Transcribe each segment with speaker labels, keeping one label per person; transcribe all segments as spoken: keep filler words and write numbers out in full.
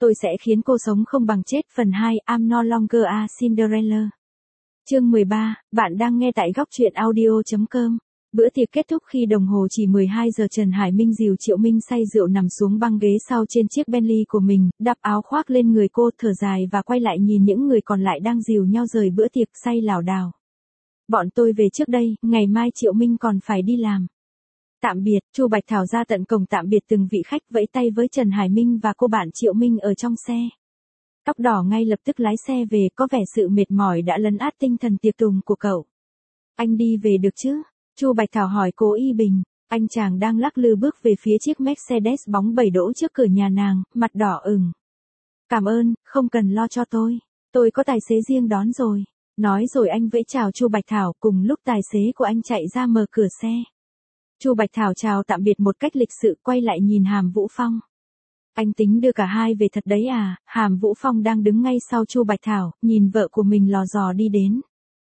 Speaker 1: Tôi sẽ khiến cô sống không bằng chết. Phần hai, I'm no longer a Cinderella. Chương mười ba, bạn đang nghe tại góc truyện audio chấm com. Bữa tiệc kết thúc khi đồng hồ chỉ mười hai giờ. Trần Hải Minh dìu Triệu Minh say rượu nằm xuống băng ghế sau trên chiếc Bentley của mình, đắp áo khoác lên người cô, thở dài và quay lại nhìn những người còn lại đang dìu nhau rời bữa tiệc, say lảo đảo. Bọn tôi về trước đây, ngày mai Triệu Minh còn phải đi làm. Tạm biệt. Chu Bạch Thảo ra tận cổng tạm biệt từng vị khách, vẫy tay với Trần Hải Minh và cô bạn Triệu Minh ở trong xe. Tóc đỏ ngay lập tức lái xe về, có vẻ sự mệt mỏi đã lấn át tinh thần tiệc tùng của cậu. Anh đi về được chứ? Chu Bạch Thảo hỏi Cố Y Bình. Anh chàng đang lắc lư bước về phía chiếc Mercedes bóng bẩy đỗ trước cửa nhà nàng, mặt đỏ ửng. Cảm ơn, không cần lo cho tôi. Tôi có tài xế riêng đón rồi. Nói rồi anh vẫy chào Chu Bạch Thảo, cùng lúc tài xế của anh chạy ra mở cửa xe. Chu Bạch Thảo chào tạm biệt một cách lịch sự, quay lại nhìn Hàm Vũ Phong. Anh tính đưa cả hai về thật đấy à? Hàm Vũ Phong đang đứng ngay sau Chu Bạch Thảo, nhìn vợ của mình lò dò đi đến.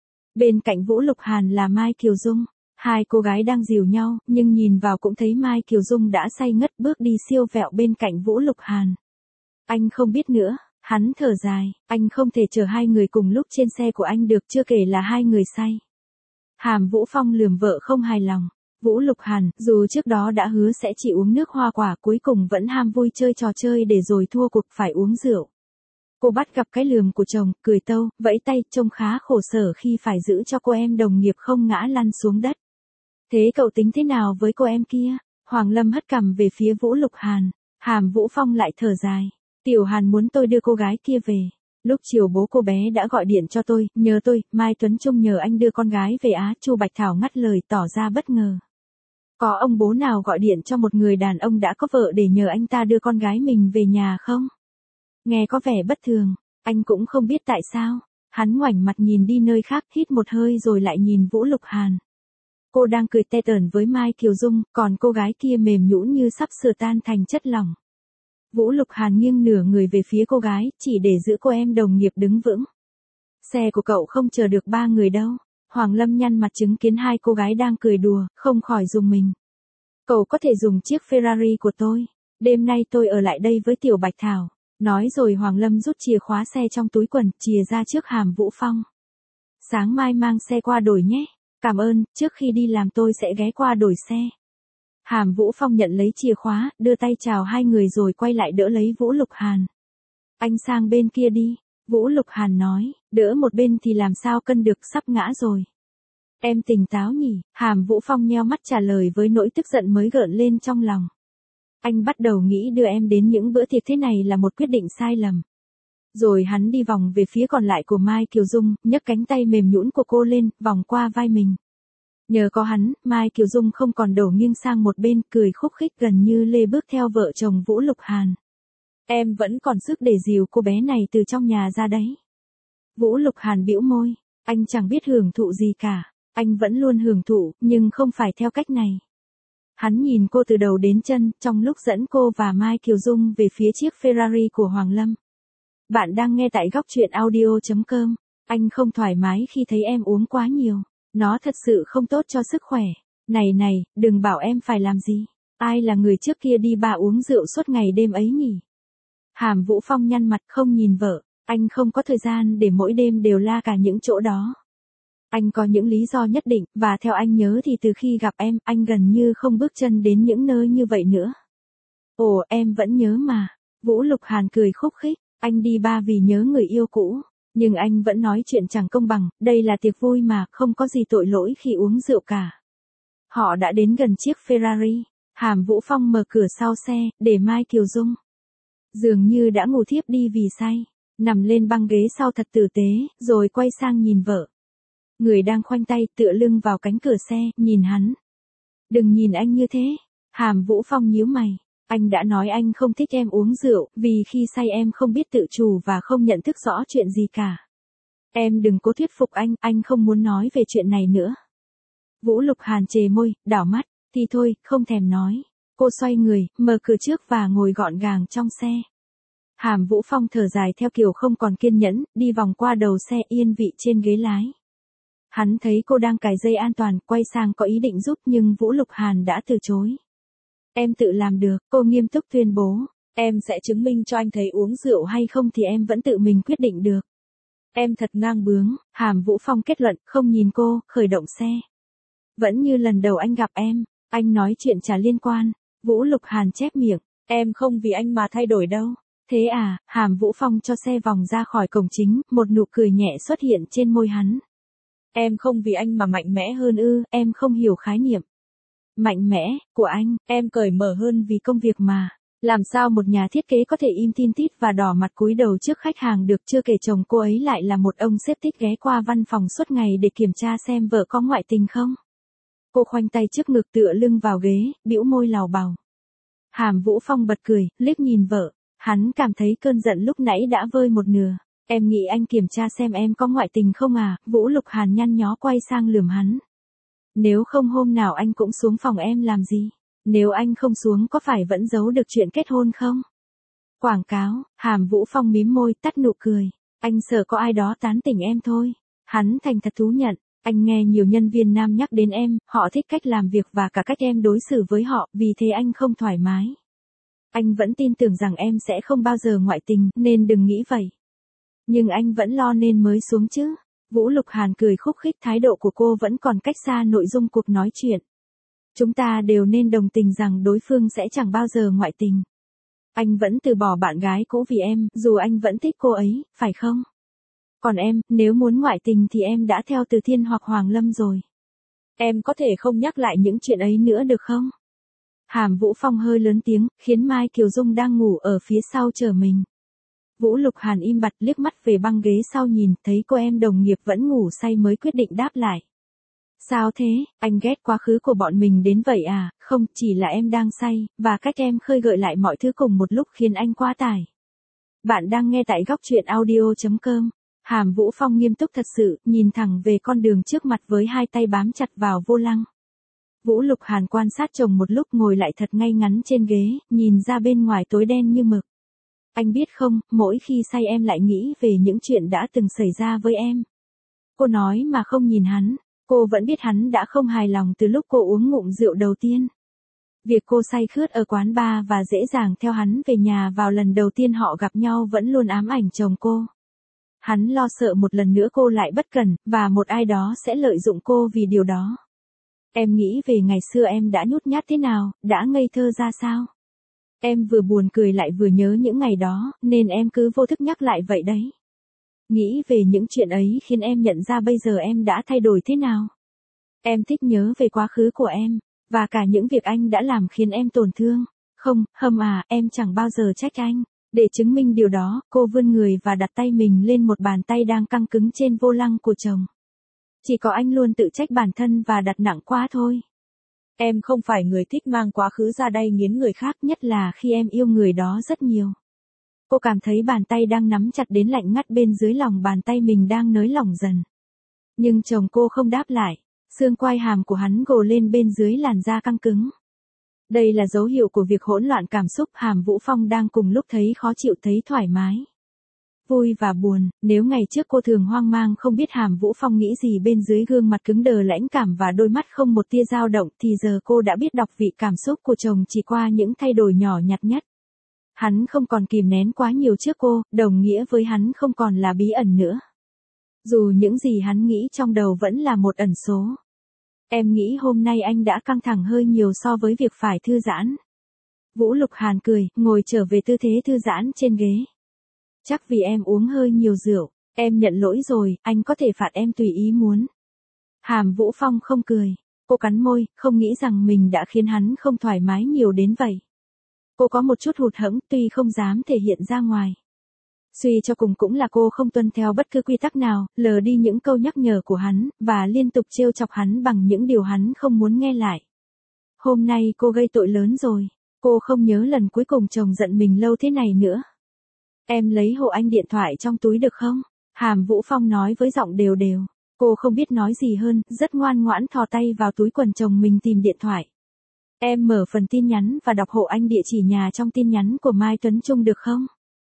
Speaker 1: Bên cạnh Vũ Lục Hàn là Mai Kiều Dung. Hai cô gái đang dìu nhau, nhưng nhìn vào cũng thấy Mai Kiều Dung đã say ngất bước đi siêu vẹo bên cạnh Vũ Lục Hàn. Anh không biết nữa, hắn thở dài, anh không thể chở hai người cùng lúc trên xe của anh được, chưa kể là hai người say. Hàm Vũ Phong lườm vợ không hài lòng. Vũ Lục Hàn, dù trước đó đã hứa sẽ chỉ uống nước hoa quả, cuối cùng vẫn ham vui chơi trò chơi để rồi thua cuộc phải uống rượu. Cô bắt gặp cái lườm của chồng, cười tâu, vẫy tay, trông khá khổ sở khi phải giữ cho cô em đồng nghiệp không ngã lăn xuống đất. Thế cậu tính thế nào với cô em kia? Hoàng Lâm hất cằm về phía Vũ Lục Hàn. Hàm Vũ Phong lại thở dài. Tiểu Hàn muốn tôi đưa cô gái kia về. Lúc chiều bố cô bé đã gọi điện cho tôi, nhờ tôi, Mai Tuấn Trung nhờ anh đưa con gái về á. Chu Bạch Thảo ngắt lời tỏ ra bất ngờ. Có ông bố nào gọi điện cho một người đàn ông đã có vợ để nhờ anh ta đưa con gái mình về nhà không? Nghe có vẻ bất thường, anh cũng không biết tại sao. Hắn ngoảnh mặt nhìn đi nơi khác, hít một hơi rồi lại nhìn Vũ Lục Hàn. Cô đang cười tê tởn với Mai Kiều Dung, còn cô gái kia mềm nhũn như sắp sửa tan thành chất lỏng. Vũ Lục Hàn nghiêng nửa người về phía cô gái, chỉ để giữ cô em đồng nghiệp đứng vững. Xe của cậu không chờ được ba người đâu. Hoàng Lâm nhăn mặt chứng kiến hai cô gái đang cười đùa, không khỏi rùng mình. Cậu có thể dùng chiếc Ferrari của tôi. Đêm nay tôi ở lại đây với Tiểu Bạch Thảo. Nói rồi Hoàng Lâm rút chìa khóa xe trong túi quần, chìa ra trước Hàm Vũ Phong. Sáng mai mang xe qua đổi nhé. Cảm ơn, trước khi đi làm tôi sẽ ghé qua đổi xe. Hàm Vũ Phong nhận lấy chìa khóa, đưa tay chào hai người rồi quay lại đỡ lấy Vũ Lục Hàn. Anh sang bên kia đi. Vũ Lục Hàn nói, đỡ một bên thì làm sao cân được, sắp ngã rồi. Em tỉnh táo nhỉ? Hàm Vũ Phong nheo mắt trả lời với nỗi tức giận mới gợn lên trong lòng. Anh bắt đầu nghĩ đưa em đến những bữa tiệc thế này là một quyết định sai lầm. Rồi hắn đi vòng về phía còn lại của Mai Kiều Dung, nhấc cánh tay mềm nhũn của cô lên, vòng qua vai mình. Nhờ có hắn, Mai Kiều Dung không còn đổ nghiêng sang một bên, cười khúc khích gần như lê bước theo vợ chồng Vũ Lục Hàn. Em vẫn còn sức để dìu cô bé này từ trong nhà ra đấy. Vũ Lục Hàn bĩu môi, anh chẳng biết hưởng thụ gì cả, anh vẫn luôn hưởng thụ, nhưng không phải theo cách này. Hắn nhìn cô từ đầu đến chân, trong lúc dẫn cô và Mai Kiều Dung về phía chiếc Ferrari của Hoàng Lâm. Bạn đang nghe tại góc truyện audio chấm com. Anh không thoải mái khi thấy em uống quá nhiều. Nó thật sự không tốt cho sức khỏe. Này này, đừng bảo em phải làm gì. Ai là người trước kia đi bà uống rượu suốt ngày đêm ấy nhỉ? Hàm Vũ Phong nhăn mặt không nhìn vợ. Anh không có thời gian để mỗi đêm đều la cả những chỗ đó. Anh có những lý do nhất định, và theo anh nhớ thì từ khi gặp em, anh gần như không bước chân đến những nơi như vậy nữa. Ồ, em vẫn nhớ mà. Vũ Lục Hàn cười khúc khích. Anh đi ba vì nhớ người yêu cũ. Nhưng anh vẫn nói chuyện chẳng công bằng, đây là tiệc vui mà, không có gì tội lỗi khi uống rượu cả. Họ đã đến gần chiếc Ferrari. Hàm Vũ Phong mở cửa sau xe, để Mai Kiều Dung. Dường như đã ngủ thiếp đi vì say. Nằm lên băng ghế sau thật tử tế, rồi quay sang nhìn vợ. Người đang khoanh tay tựa lưng vào cánh cửa xe, nhìn hắn. Đừng nhìn anh như thế. Hàm Vũ Phong nhíu mày. Anh đã nói anh không thích em uống rượu, vì khi say em không biết tự chủ và không nhận thức rõ chuyện gì cả. Em đừng cố thuyết phục anh, anh không muốn nói về chuyện này nữa. Vũ Lục Hàn chề môi, đảo mắt, thì thôi, không thèm nói. Cô xoay người, mở cửa trước và ngồi gọn gàng trong xe. Hàm Vũ Phong thở dài theo kiểu không còn kiên nhẫn, đi vòng qua đầu xe yên vị trên ghế lái. Hắn thấy cô đang cài dây an toàn, quay sang có ý định giúp nhưng Vũ Lục Hàn đã từ chối. Em tự làm được, cô nghiêm túc tuyên bố. Em sẽ chứng minh cho anh thấy uống rượu hay không thì em vẫn tự mình quyết định được. Em thật ngang bướng, Hàm Vũ Phong kết luận, không nhìn cô, khởi động xe. Vẫn như lần đầu anh gặp em, anh nói chuyện chả liên quan. Vũ Lục Hàn chép miệng, em không vì anh mà thay đổi đâu. Thế à, Hàm Vũ Phong cho xe vòng ra khỏi cổng chính, một nụ cười nhẹ xuất hiện trên môi hắn. Em không vì anh mà mạnh mẽ hơn ư, em không hiểu khái niệm. Mạnh mẽ, của anh, em cởi mở hơn vì công việc mà. Làm sao một nhà thiết kế có thể im tin tít và đỏ mặt cúi đầu trước khách hàng được, chưa kể chồng cô ấy lại là một ông sếp thích ghé qua văn phòng suốt ngày để kiểm tra xem vợ có ngoại tình không. Cô khoanh tay trước ngực tựa lưng vào ghế, bĩu môi lào bào. Hàm Vũ Phong bật cười, liếc nhìn vợ. Hắn cảm thấy cơn giận lúc nãy đã vơi một nửa. Em nghĩ anh kiểm tra xem em có ngoại tình không à? Vũ Lục Hàn nhăn nhó quay sang lườm hắn. Nếu không hôm nào anh cũng xuống phòng em làm gì? Nếu anh không xuống có phải vẫn giấu được chuyện kết hôn không? Quảng cáo, Hàm Vũ Phong mím môi tắt nụ cười. Anh sợ có ai đó tán tỉnh em thôi. Hắn thành thật thú nhận. Anh nghe nhiều nhân viên nam nhắc đến em, họ thích cách làm việc và cả cách em đối xử với họ, vì thế anh không thoải mái. Anh vẫn tin tưởng rằng em sẽ không bao giờ ngoại tình, nên đừng nghĩ vậy. Nhưng anh vẫn lo nên mới xuống chứ. Vũ Lục Hàn cười khúc khích, thái độ của cô vẫn còn cách xa nội dung cuộc nói chuyện. Chúng ta đều nên đồng tình rằng đối phương sẽ chẳng bao giờ ngoại tình. Anh vẫn từ bỏ bạn gái cũ vì em, dù anh vẫn thích cô ấy, phải không? Còn em, nếu muốn ngoại tình thì em đã theo Từ Thiên hoặc Hoàng Lâm rồi. Em có thể không nhắc lại những chuyện ấy nữa được không? Hàm Vũ Phong hơi lớn tiếng, khiến Mai Kiều Dung đang ngủ ở phía sau chờ mình. Vũ Lục Hàn im bặt liếc mắt về băng ghế sau nhìn, thấy cô em đồng nghiệp vẫn ngủ say mới quyết định đáp lại. Sao thế, anh ghét quá khứ của bọn mình đến vậy à? Không, chỉ là em đang say, và cách em khơi gợi lại mọi thứ cùng một lúc khiến anh quá tải. Bạn đang nghe tại góc truyện audio chấm com. Hàm Vũ Phong nghiêm túc thật sự, nhìn thẳng về con đường trước mặt với hai tay bám chặt vào vô lăng. Vũ Lục Hàn quan sát chồng một lúc ngồi lại thật ngay ngắn trên ghế, nhìn ra bên ngoài tối đen như mực. Anh biết không, mỗi khi say em lại nghĩ về những chuyện đã từng xảy ra với em. Cô nói mà không nhìn hắn, cô vẫn biết hắn đã không hài lòng từ lúc cô uống ngụm rượu đầu tiên. Việc cô say khướt ở quán bar và dễ dàng theo hắn về nhà vào lần đầu tiên họ gặp nhau vẫn luôn ám ảnh chồng cô. Hắn lo sợ một lần nữa cô lại bất cẩn, và một ai đó sẽ lợi dụng cô vì điều đó. Em nghĩ về ngày xưa em đã nhút nhát thế nào, đã ngây thơ ra sao. Em vừa buồn cười lại vừa nhớ những ngày đó, nên em cứ vô thức nhắc lại vậy đấy. Nghĩ về những chuyện ấy khiến em nhận ra bây giờ em đã thay đổi thế nào. Em thích nhớ về quá khứ của em, và cả những việc anh đã làm khiến em tổn thương. Không, Hâm à, em chẳng bao giờ trách anh. Để chứng minh điều đó, cô vươn người và đặt tay mình lên một bàn tay đang căng cứng trên vô lăng của chồng. Chỉ có anh luôn tự trách bản thân và đặt nặng quá thôi. Em không phải người thích mang quá khứ ra đây nghiến người khác, nhất là khi em yêu người đó rất nhiều. Cô cảm thấy bàn tay đang nắm chặt đến lạnh ngắt bên dưới lòng bàn tay mình đang nới lỏng dần. Nhưng chồng cô không đáp lại, xương quai hàm của hắn gồ lên bên dưới làn da căng cứng. Đây là dấu hiệu của việc hỗn loạn cảm xúc. Hàm Vũ Phong đang cùng lúc thấy khó chịu thấy thoải mái. Vui và buồn, nếu ngày trước cô thường hoang mang không biết Hàm Vũ Phong nghĩ gì bên dưới gương mặt cứng đờ lãnh cảm và đôi mắt không một tia dao động thì giờ cô đã biết đọc vị cảm xúc của chồng chỉ qua những thay đổi nhỏ nhặt nhất. Hắn không còn kìm nén quá nhiều trước cô, đồng nghĩa với hắn không còn là bí ẩn nữa. Dù những gì hắn nghĩ trong đầu vẫn là một ẩn số. Em nghĩ hôm nay anh đã căng thẳng hơi nhiều so với việc phải thư giãn. Vũ Lục Hàn cười, ngồi trở về tư thế thư giãn trên ghế. Chắc vì em uống hơi nhiều rượu, em nhận lỗi rồi, anh có thể phạt em tùy ý muốn. Hàm Vũ Phong không cười, cô cắn môi, không nghĩ rằng mình đã khiến hắn không thoải mái nhiều đến vậy. Cô có một chút hụt hẫng, tuy không dám thể hiện ra ngoài. Suy cho cùng cũng là cô không tuân theo bất cứ quy tắc nào, lờ đi những câu nhắc nhở của hắn, và liên tục trêu chọc hắn bằng những điều hắn không muốn nghe lại. Hôm nay cô gây tội lớn rồi, cô không nhớ lần cuối cùng chồng giận mình lâu thế này nữa. Em lấy hộ anh điện thoại trong túi được không? Hàm Vũ Phong nói với giọng đều đều. Cô không biết nói gì hơn, rất ngoan ngoãn thò tay vào túi quần chồng mình tìm điện thoại. Em mở phần tin nhắn và đọc hộ anh địa chỉ nhà trong tin nhắn của Mai Tuấn Trung được không?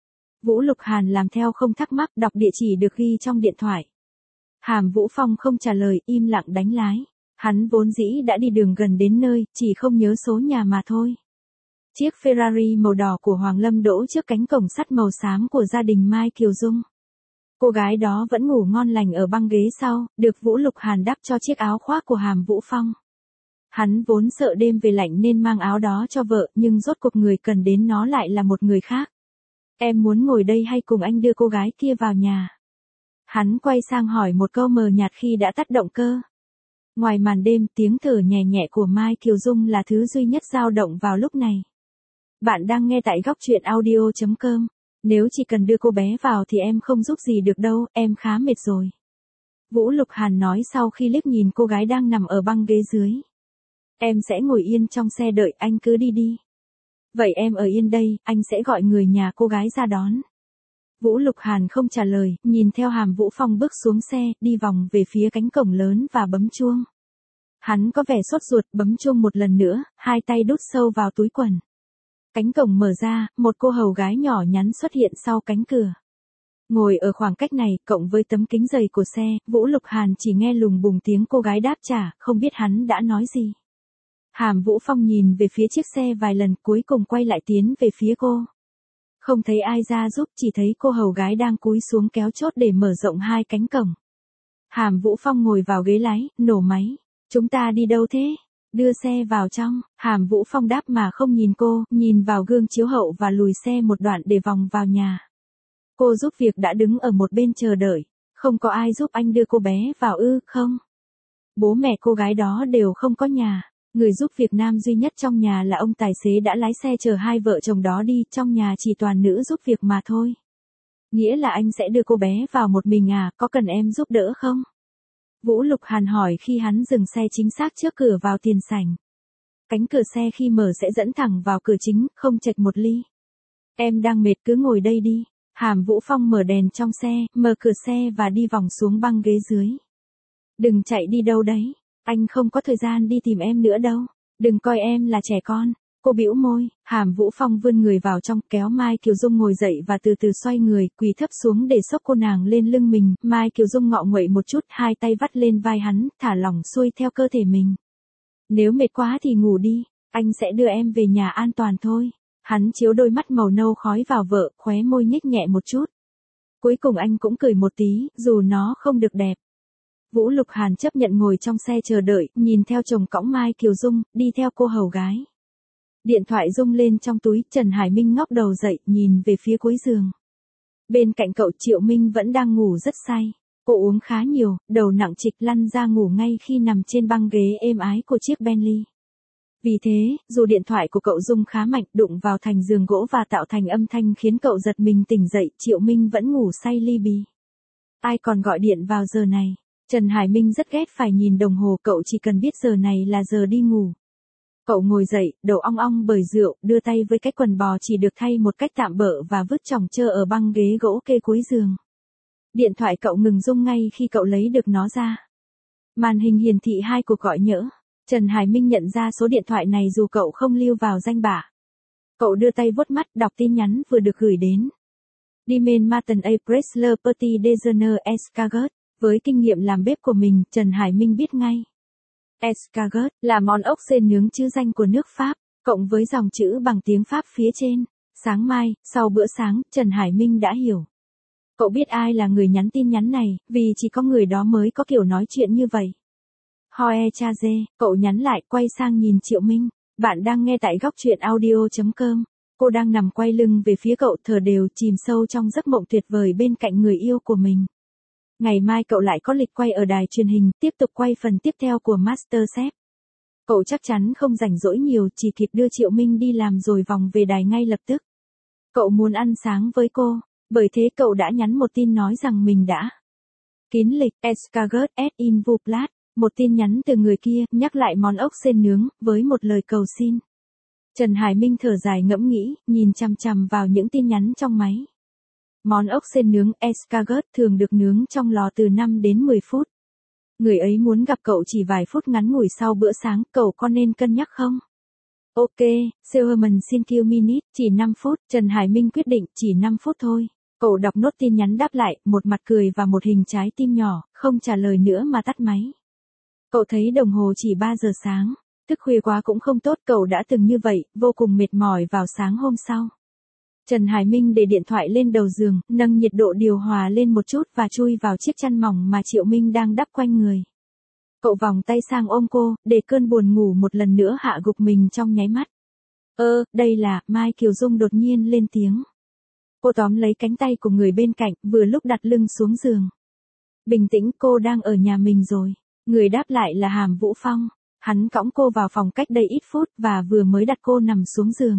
Speaker 1: Vũ Lục Hàn làm theo không thắc mắc, đọc địa chỉ được ghi trong điện thoại. Hàm Vũ Phong không trả lời, im lặng đánh lái. Hắn vốn dĩ đã đi đường gần đến nơi, chỉ không nhớ số nhà mà thôi. Chiếc Ferrari màu đỏ của Hoàng Lâm đỗ trước cánh cổng sắt màu xám của gia đình Mai Kiều Dung. Cô gái đó vẫn ngủ ngon lành ở băng ghế sau, được Vũ Lục Hàn đắp cho chiếc áo khoác của Hàm Vũ Phong. Hắn vốn sợ đêm về lạnh nên mang áo đó cho vợ, nhưng rốt cuộc người cần đến nó lại là một người khác. Em muốn ngồi đây hay cùng anh đưa cô gái kia vào nhà? Hắn quay sang hỏi một câu mờ nhạt khi đã tắt động cơ. Ngoài màn đêm, tiếng thở nhẹ nhẹ của Mai Kiều Dung là thứ duy nhất dao động vào lúc này. Bạn đang nghe tại góc truyện audio chấm com. Nếu chỉ cần đưa cô bé vào thì em không giúp gì được đâu, em khá mệt rồi. Vũ Lục Hàn nói sau khi liếc nhìn cô gái đang nằm ở băng ghế dưới. Em sẽ ngồi yên trong xe đợi, anh cứ đi đi. Vậy em ở yên đây, anh sẽ gọi người nhà cô gái ra đón. Vũ Lục Hàn không trả lời, nhìn theo Hàm Vũ Phong bước xuống xe, đi vòng về phía cánh cổng lớn và bấm chuông. Hắn có vẻ sốt ruột, bấm chuông một lần nữa, hai tay đút sâu vào túi quần. Cánh cổng mở ra, một cô hầu gái nhỏ nhắn xuất hiện sau cánh cửa. Ngồi ở khoảng cách này, cộng với tấm kính dày của xe, Vũ Lục Hàn chỉ nghe lùng bùng tiếng cô gái đáp trả, không biết hắn đã nói gì. Hàm Vũ Phong nhìn về phía chiếc xe vài lần, cuối cùng quay lại tiến về phía cô. Không thấy ai ra giúp, chỉ thấy cô hầu gái đang cúi xuống kéo chốt để mở rộng hai cánh cổng. Hàm Vũ Phong ngồi vào ghế lái, nổ máy. Chúng ta đi đâu thế? Đưa xe vào trong. Hàm Vũ Phong đáp mà không nhìn cô, nhìn vào gương chiếu hậu và lùi xe một đoạn để vòng vào nhà. Cô giúp việc đã đứng ở một bên chờ đợi. Không có ai giúp anh đưa cô bé vào ư, không? Bố mẹ cô gái đó đều không có nhà. Người giúp việc nam duy nhất trong nhà là ông tài xế đã lái xe chở hai vợ chồng đó đi, trong nhà chỉ toàn nữ giúp việc mà thôi. Nghĩa là anh sẽ đưa cô bé vào một mình à, có cần em giúp đỡ không? Vũ Lục Hàn hỏi khi hắn dừng xe chính xác trước cửa vào tiền sảnh. Cánh cửa xe khi mở sẽ dẫn thẳng vào cửa chính, không chệch một ly. Em đang mệt cứ ngồi đây đi. Hàm Vũ Phong mở đèn trong xe, mở cửa xe và đi vòng xuống băng ghế dưới. Đừng chạy đi đâu đấy. Anh không có thời gian đi tìm em nữa đâu. Đừng coi em là trẻ con. Cô bĩu môi. Hàm Vũ Phong vươn người vào trong, kéo Mai Kiều Dung ngồi dậy và từ từ xoay người, quỳ thấp xuống để xốc cô nàng lên lưng mình. Mai Kiều Dung ngọ nguậy một chút, hai tay vắt lên vai hắn, thả lỏng xuôi theo cơ thể mình. Nếu mệt quá thì ngủ đi, anh sẽ đưa em về nhà an toàn thôi. Hắn chiếu đôi mắt màu nâu khói vào vợ, khóe môi nhếch nhẹ một chút. Cuối cùng anh cũng cười một tí, dù nó không được đẹp. Vũ Lục Hàn chấp nhận ngồi trong xe chờ đợi, nhìn theo chồng cõng Mai Kiều Dung, đi theo cô hầu gái. Điện thoại rung lên trong túi, Trần Hải Minh ngóc đầu dậy, nhìn về phía cuối giường. Bên cạnh cậu Triệu Minh vẫn đang ngủ rất say. Cô uống khá nhiều, đầu nặng trịch lăn ra ngủ ngay khi nằm trên băng ghế êm ái của chiếc Bentley. Vì thế, dù điện thoại của cậu rung khá mạnh, đụng vào thành giường gỗ và tạo thành âm thanh khiến cậu giật mình tỉnh dậy, Triệu Minh vẫn ngủ say li bì. Ai còn gọi điện vào giờ này? Trần Hải Minh rất ghét phải nhìn đồng hồ, cậu chỉ cần biết giờ này là giờ đi ngủ. Cậu ngồi dậy, đầu ong ong bởi rượu, đưa tay với cái quần bò chỉ được thay một cách tạm bợ và vứt chồng chơ ở băng ghế gỗ kê cuối giường. Điện thoại cậu ngừng rung ngay khi cậu lấy được nó ra. Màn hình hiển thị hai cuộc gọi nhỡ. Trần Hải Minh nhận ra số điện thoại này dù cậu không lưu vào danh bạ. Cậu đưa tay vuốt mắt, đọc tin nhắn vừa được gửi đến. Dimen Martin A. Pressler Petit Déjeuner Escargot. Với kinh nghiệm làm bếp của mình, Trần Hải Minh biết ngay. Escargot là món ốc sên nướng chữ danh của nước Pháp, cộng với dòng chữ bằng tiếng Pháp phía trên. Sáng mai, sau bữa sáng, Trần Hải Minh đã hiểu. Cậu biết ai là người nhắn tin nhắn này, vì chỉ có người đó mới có kiểu nói chuyện như vậy. Hoe Chaze, cậu nhắn lại, quay sang nhìn Triệu Minh. Bạn đang nghe tại góc truyện audio chấm com. Cô đang nằm quay lưng về phía cậu, thở đều, chìm sâu trong giấc mộng tuyệt vời bên cạnh người yêu của mình. Ngày mai cậu lại có lịch quay ở đài truyền hình, tiếp tục quay phần tiếp theo của MasterChef. Cậu chắc chắn không rảnh rỗi nhiều, chỉ kịp đưa Triệu Minh đi làm rồi vòng về đài ngay lập tức. Cậu muốn ăn sáng với cô, bởi thế cậu đã nhắn một tin nói rằng mình đã kín lịch. Escargot et in vous plat. Một tin nhắn từ người kia, nhắc lại món ốc sên nướng, với một lời cầu xin. Trần Hải Minh thở dài ngẫm nghĩ, nhìn chằm chằm vào những tin nhắn trong máy. Món ốc sên nướng escargot thường được nướng trong lò từ năm đến mười phút. Người ấy muốn gặp cậu chỉ vài phút ngắn ngủi sau bữa sáng, cậu có nên cân nhắc không? Ok, Silverman xin kill minute, chỉ năm phút, Trần Hải Minh quyết định, chỉ năm phút thôi. Cậu đọc nốt tin nhắn đáp lại, một mặt cười và một hình trái tim nhỏ, không trả lời nữa mà tắt máy. Cậu thấy đồng hồ chỉ ba giờ sáng. Thức khuya quá cũng không tốt, cậu đã từng như vậy, vô cùng mệt mỏi vào sáng hôm sau. Trần Hải Minh để điện thoại lên đầu giường, nâng nhiệt độ điều hòa lên một chút và chui vào chiếc chăn mỏng mà Triệu Minh đang đắp quanh người. Cậu vòng tay sang ôm cô, để cơn buồn ngủ một lần nữa hạ gục mình trong nháy mắt. Ơ, đây là, Mai Kiều Dung đột nhiên lên tiếng. Cô tóm lấy cánh tay của người bên cạnh, vừa lúc đặt lưng xuống giường. Bình tĩnh, cô đang ở nhà mình rồi. Người đáp lại là Hàm Vũ Phong. Hắn cõng cô vào phòng cách đây ít phút và vừa mới đặt cô nằm xuống giường.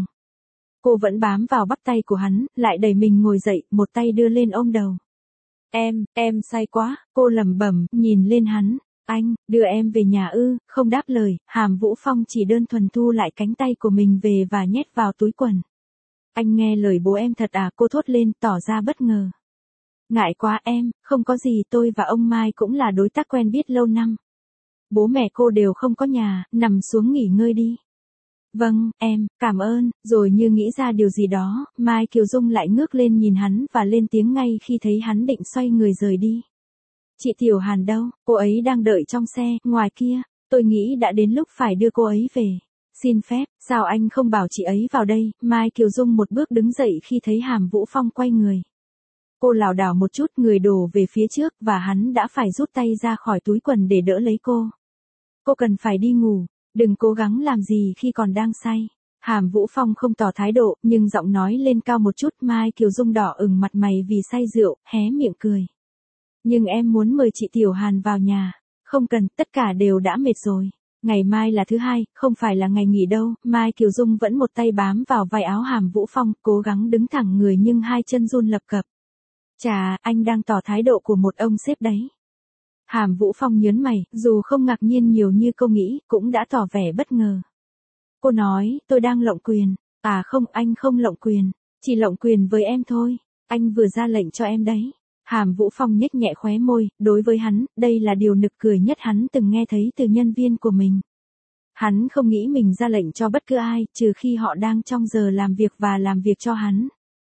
Speaker 1: Cô vẫn bám vào bắp tay của hắn, lại đẩy mình ngồi dậy, một tay đưa lên ôm đầu. Em, em say quá, cô lẩm bẩm, nhìn lên hắn. Anh, đưa em về nhà ư? Không đáp lời, Hàm Vũ Phong chỉ đơn thuần thu lại cánh tay của mình về và nhét vào túi quần. Anh nghe lời bố em thật à? Cô thốt lên, tỏ ra bất ngờ. Ngại quá em, không có gì, tôi và ông Mai cũng là đối tác quen biết lâu năm. Bố mẹ cô đều không có nhà, nằm xuống nghỉ ngơi đi. Vâng, em, cảm ơn. Rồi như nghĩ ra điều gì đó, Mai Kiều Dung lại ngước lên nhìn hắn và lên tiếng ngay khi thấy hắn định xoay người rời đi. Chị Tiểu Hàn đâu? Cô ấy đang đợi trong xe, ngoài kia. Tôi nghĩ đã đến lúc phải đưa cô ấy về. Xin phép, sao anh không bảo chị ấy vào đây? Mai Kiều Dung một bước đứng dậy khi thấy Hàm Vũ Phong quay người. Cô lảo đảo một chút, người đổ về phía trước và hắn đã phải rút tay ra khỏi túi quần để đỡ lấy cô. Cô cần phải đi ngủ, đừng cố gắng làm gì khi còn đang say. Hàm Vũ Phong không tỏ thái độ, nhưng giọng nói lên cao một chút. Mai Kiều Dung đỏ ửng mặt mày vì say rượu, hé miệng cười. Nhưng em muốn mời chị Tiểu Hàn vào nhà. Không cần, tất cả đều đã mệt rồi. Ngày mai là thứ hai, không phải là ngày nghỉ đâu. Mai Kiều Dung vẫn một tay bám vào vai áo Hàm Vũ Phong, cố gắng đứng thẳng người nhưng hai chân run lập cập. Chà, anh đang tỏ thái độ của một ông sếp đấy. Hàm Vũ Phong nhớn mày, dù không ngạc nhiên nhiều như cô nghĩ, cũng đã tỏ vẻ bất ngờ. Cô nói, tôi đang lộng quyền. À không, anh không lộng quyền, chỉ lộng quyền với em thôi. Anh vừa ra lệnh cho em đấy. Hàm Vũ Phong nhếch nhẹ khóe môi, đối với hắn, đây là điều nực cười nhất hắn từng nghe thấy từ nhân viên của mình. Hắn không nghĩ mình ra lệnh cho bất cứ ai, trừ khi họ đang trong giờ làm việc và làm việc cho hắn.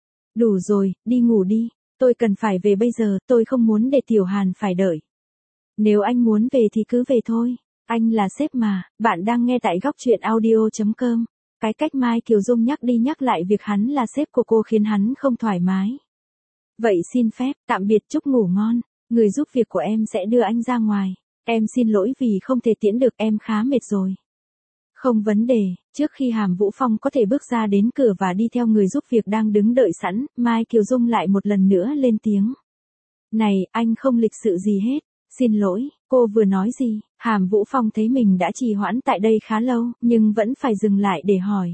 Speaker 1: Đủ rồi, đi ngủ đi. Tôi cần phải về bây giờ, tôi không muốn để Tiểu Hàn phải đợi. Nếu anh muốn về thì cứ về thôi. Anh là sếp mà. Bạn đang nghe tại góc truyện audio chấm com. Cái cách Mai Kiều Dung nhắc đi nhắc lại việc hắn là sếp của cô khiến hắn không thoải mái. Vậy xin phép, tạm biệt, chúc ngủ ngon. Người giúp việc của em sẽ đưa anh ra ngoài. Em xin lỗi vì không thể tiễn được, em khá mệt rồi. Không vấn đề. Trước khi Hàm Vũ Phong có thể bước ra đến cửa và đi theo người giúp việc đang đứng đợi sẵn, Mai Kiều Dung lại một lần nữa lên tiếng. Này, anh không lịch sự gì hết. Xin lỗi, cô vừa nói gì? Hàm Vũ Phong thấy mình đã trì hoãn tại đây khá lâu, nhưng vẫn phải dừng lại để hỏi.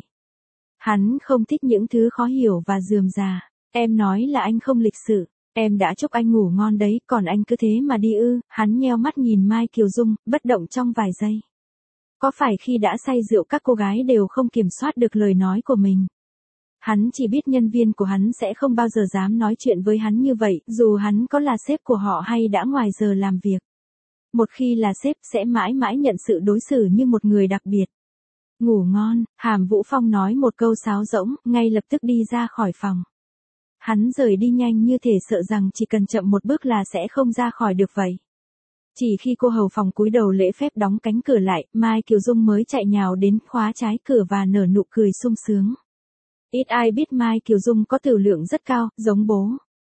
Speaker 1: Hắn không thích những thứ khó hiểu và rườm rà. Em nói là anh không lịch sự. Em đã chúc anh ngủ ngon đấy, còn anh cứ thế mà đi ư? Hắn nheo mắt nhìn Mai Kiều Dung, bất động trong vài giây. Có phải khi đã say rượu các cô gái đều không kiểm soát được lời nói của mình? Hắn chỉ biết nhân viên của hắn sẽ không bao giờ dám nói chuyện với hắn như vậy, dù hắn có là sếp của họ hay đã ngoài giờ làm việc. Một khi là sếp sẽ mãi mãi nhận sự đối xử như một người đặc biệt. Ngủ ngon, Hàm Vũ Phong nói một câu sáo rỗng, ngay lập tức đi ra khỏi phòng. Hắn rời đi nhanh như thể sợ rằng chỉ cần chậm một bước là sẽ không ra khỏi được vậy. Chỉ khi cô hầu phòng cúi đầu lễ phép đóng cánh cửa lại, Mai Kiều Dung mới chạy nhào đến khóa trái cửa và nở nụ cười sung sướng. Ít ai biết Mai Kiều Dung có tửu lượng rất cao, giống bố.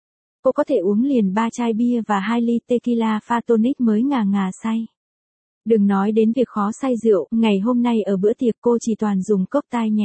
Speaker 1: Cô có thể uống liền ba chai bia và hai ly tequila pha tonic mới ngà ngà say. Đừng nói đến việc khó say rượu, ngày hôm nay ở bữa tiệc cô chỉ toàn dùng cốc tai nhẹ.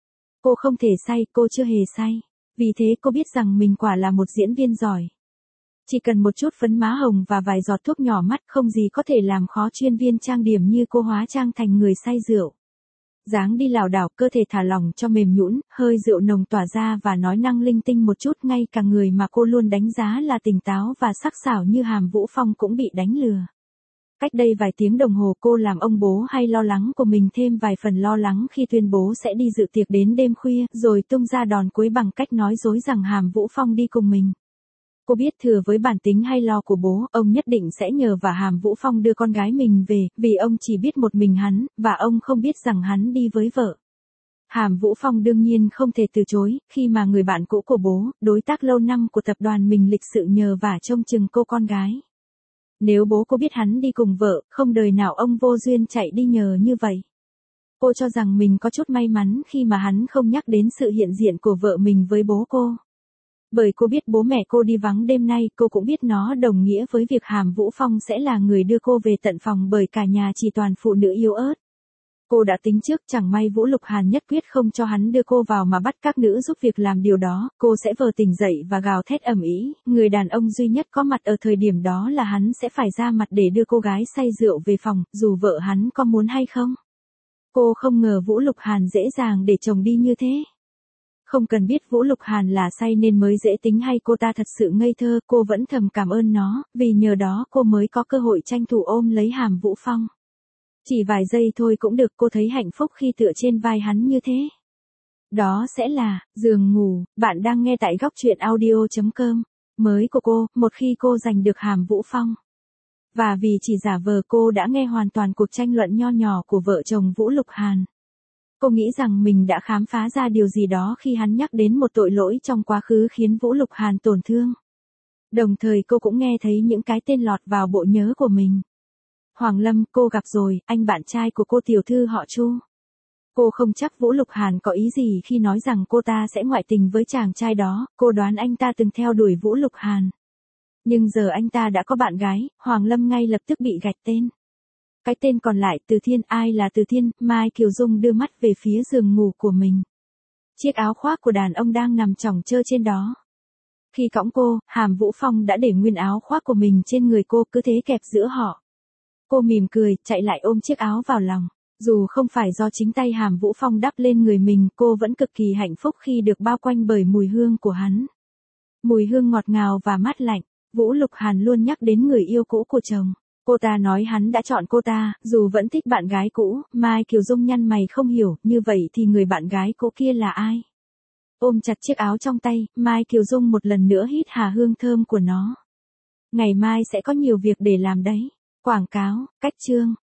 Speaker 1: Cô không thể say, cô chưa hề say. Vì thế cô biết rằng mình quả là một diễn viên giỏi. Chỉ cần một chút phấn má hồng và vài giọt thuốc nhỏ mắt, không gì có thể làm khó chuyên viên trang điểm như cô hóa trang thành người say rượu. Dáng đi lảo đảo, cơ thể thả lỏng cho mềm nhũn, hơi rượu nồng tỏa ra và nói năng linh tinh một chút, ngay cả người mà cô luôn đánh giá là tỉnh táo và sắc sảo như Hàm Vũ Phong cũng bị đánh lừa. Cách đây vài tiếng đồng hồ cô làm ông bố hay lo lắng của mình thêm vài phần lo lắng khi tuyên bố sẽ đi dự tiệc đến đêm khuya, rồi tung ra đòn cuối bằng cách nói dối rằng Hàm Vũ Phong đi cùng mình. Cô biết thừa với bản tính hay lo của bố, ông nhất định sẽ nhờ và Hàm Vũ Phong đưa con gái mình về, vì ông chỉ biết một mình hắn, và ông không biết rằng hắn đi với vợ. Hàm Vũ Phong đương nhiên không thể từ chối, khi mà người bạn cũ của bố, đối tác lâu năm của tập đoàn mình lịch sự nhờ vả trông chừng cô con gái. Nếu bố cô biết hắn đi cùng vợ, không đời nào ông vô duyên chạy đi nhờ như vậy. Cô cho rằng mình có chút may mắn khi mà hắn không nhắc đến sự hiện diện của vợ mình với bố cô. Bởi cô biết bố mẹ cô đi vắng đêm nay, cô cũng biết nó đồng nghĩa với việc Hàm Vũ Phong sẽ là người đưa cô về tận phòng bởi cả nhà chỉ toàn phụ nữ yếu ớt. Cô đã tính trước, chẳng may Vũ Lục Hàn nhất quyết không cho hắn đưa cô vào mà bắt các nữ giúp việc làm điều đó, cô sẽ vờ tỉnh dậy và gào thét ầm ĩ. Người đàn ông duy nhất có mặt ở thời điểm đó là hắn sẽ phải ra mặt để đưa cô gái say rượu về phòng, dù vợ hắn có muốn hay không. Cô không ngờ Vũ Lục Hàn dễ dàng để chồng đi như thế. Không cần biết Vũ Lục Hàn là say nên mới dễ tính hay cô ta thật sự ngây thơ, cô vẫn thầm cảm ơn nó, vì nhờ đó cô mới có cơ hội tranh thủ ôm lấy Hàm Vũ Phong. Chỉ vài giây thôi cũng được, cô thấy hạnh phúc khi tựa trên vai hắn như thế. Đó sẽ là, giường ngủ, bạn đang nghe tại góc truyện audio chấm com, mới của cô, một khi cô giành được Hàm Vũ Phong. Và vì chỉ giả vờ cô đã nghe hoàn toàn cuộc tranh luận nho nhỏ của vợ chồng Vũ Lục Hàn. Cô nghĩ rằng mình đã khám phá ra điều gì đó khi hắn nhắc đến một tội lỗi trong quá khứ khiến Vũ Lục Hàn tổn thương. Đồng thời cô cũng nghe thấy những cái tên lọt vào bộ nhớ của mình. Hoàng Lâm, cô gặp rồi, anh bạn trai của cô tiểu thư họ Chu. Cô không chắc Vũ Lục Hàn có ý gì khi nói rằng cô ta sẽ ngoại tình với chàng trai đó, cô đoán anh ta từng theo đuổi Vũ Lục Hàn. Nhưng giờ anh ta đã có bạn gái, Hoàng Lâm ngay lập tức bị gạch tên. Cái tên còn lại, Từ Thiên, ai là Từ Thiên? Mai Kiều Dung đưa mắt về phía giường ngủ của mình. Chiếc áo khoác của đàn ông đang nằm chỏng chơ trên đó. Khi cõng cô, Hàm Vũ Phong đã để nguyên áo khoác của mình trên người cô, cứ thế kẹp giữa họ. Cô mỉm cười, chạy lại ôm chiếc áo vào lòng. Dù không phải do chính tay Hàm Vũ Phong đắp lên người mình, cô vẫn cực kỳ hạnh phúc khi được bao quanh bởi mùi hương của hắn. Mùi hương ngọt ngào và mát lạnh. Vũ Lục Hàn luôn nhắc đến người yêu cũ của chồng. Cô ta nói hắn đã chọn cô ta, dù vẫn thích bạn gái cũ. Mai Kiều Dung nhăn mày không hiểu, như vậy thì người bạn gái cũ kia là ai? Ôm chặt chiếc áo trong tay, Mai Kiều Dung một lần nữa hít hà hương thơm của nó. Ngày mai sẽ có nhiều việc để làm đấy. Quảng cáo, cách chương.